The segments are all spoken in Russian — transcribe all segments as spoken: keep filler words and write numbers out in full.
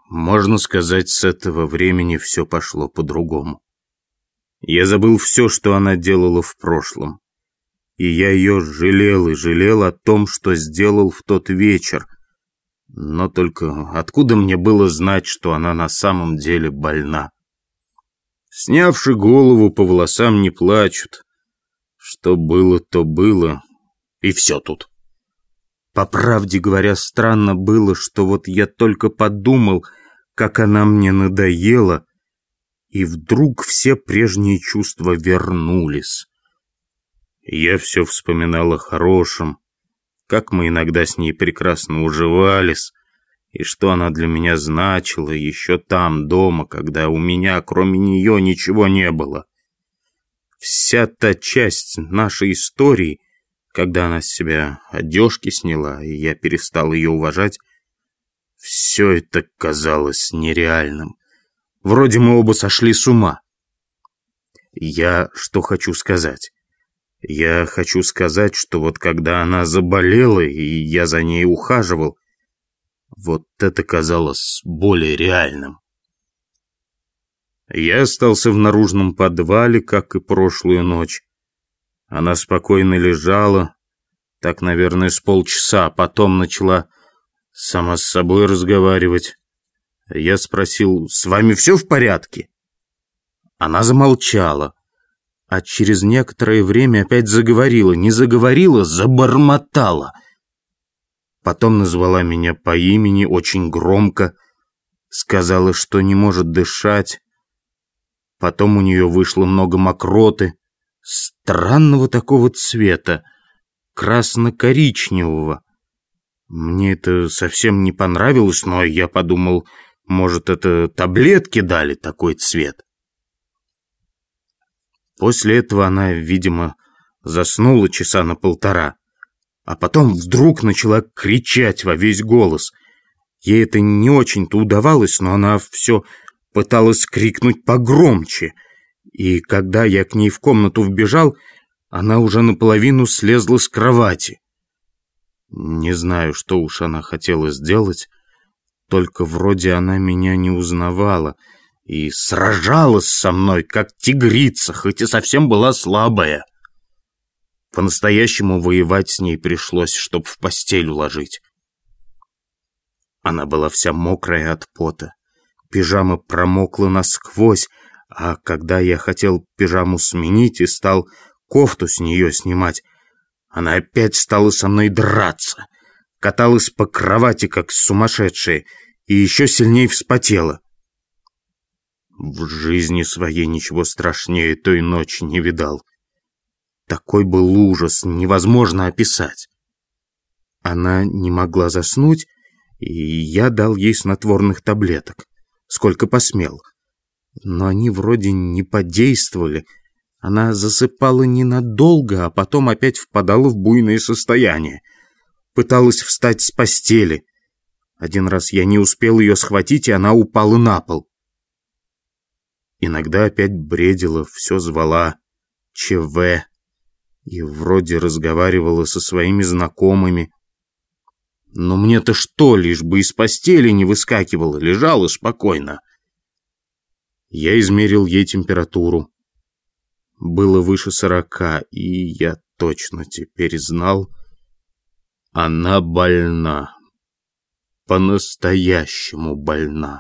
Можно сказать, с этого времени все пошло по-другому. Я забыл все, что она делала в прошлом. И я ее жалел и жалел о том, что сделал в тот вечер. Но только откуда мне было знать, что она на самом деле больна? Снявши голову, по волосам не плачут. Что было, то было. И все тут. По правде говоря, странно было, что вот я только подумал, как она мне надоела, и вдруг все прежние чувства вернулись. Я все вспоминал о хорошем, как мы иногда с ней прекрасно уживались, и что она для меня значила еще там, дома, когда у меня, кроме нее, ничего не было. Вся та часть нашей истории, когда она с себя одежки сняла, и я перестал ее уважать, все это казалось нереальным. Вроде мы оба сошли с ума. Я что хочу сказать? Я хочу сказать, что вот когда она заболела, и я за ней ухаживал, вот это казалось более реальным. Я остался в наружном подвале, как и прошлую ночь. Она спокойно лежала, так, наверное, с полчаса, а потом начала сама с собой разговаривать. Я спросил: «С вами все в порядке?» Она замолчала, а через некоторое время опять заговорила. Не заговорила, забормотала. Потом назвала меня по имени очень громко, сказала, что не может дышать. Потом у нее вышло много мокроты, странного такого цвета, красно-коричневого. Мне это совсем не понравилось, но я подумал, может, это таблетки дали такой цвет. После этого она, видимо, заснула часа на полтора, а потом вдруг начала кричать во весь голос. Ей это не очень-то удавалось, но она все пыталась крикнуть погромче, и когда я к ней в комнату вбежал, она уже наполовину слезла с кровати. Не знаю, что уж она хотела сделать, только вроде она меня не узнавала и сражалась со мной, как тигрица, хоть и совсем была слабая. По-настоящему воевать с ней пришлось, чтоб в постель уложить. Она была вся мокрая от пота, пижама промокла насквозь, а когда я хотел пижаму сменить и стал кофту с нее снимать, она опять стала со мной драться, каталась по кровати, как сумасшедшая, и еще сильнее вспотела. В жизни своей ничего страшнее той ночи не видал. Такой был ужас, невозможно описать. Она не могла заснуть, и я дал ей снотворных таблеток, сколько посмел. Но они вроде не подействовали. Она засыпала ненадолго, а потом опять впадала в буйное состояние. Пыталась встать с постели. Один раз я не успел ее схватить, и она упала на пол. Иногда опять бредила, все звала ЧВ и вроде разговаривала со своими знакомыми. Но мне-то что, лишь бы из постели не выскакивала, лежала спокойно. Я измерил ей температуру. Было выше сорока, и я точно теперь знал, она больна. По-настоящему больна.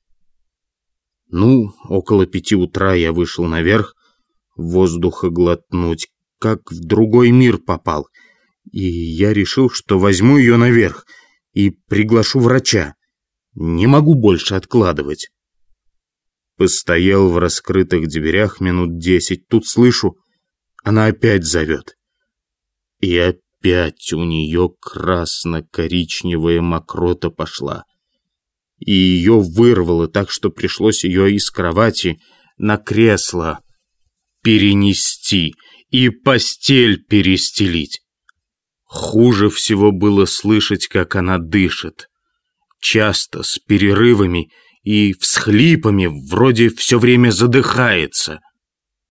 Ну, около пяти утра я вышел наверх, воздуха глотнуть, как в другой мир попал. И я решил, что возьму ее наверх и приглашу врача. Не могу больше откладывать. Постоял в раскрытых дверях минут десять. Тут слышу, она опять зовет. И опять у нее красно-коричневая мокрота пошла. И ее вырвало так, что пришлось ее из кровати на кресло перенести и постель перестелить. Хуже всего было слышать, как она дышит. Часто, с перерывами и всхлипами, вроде все время задыхается.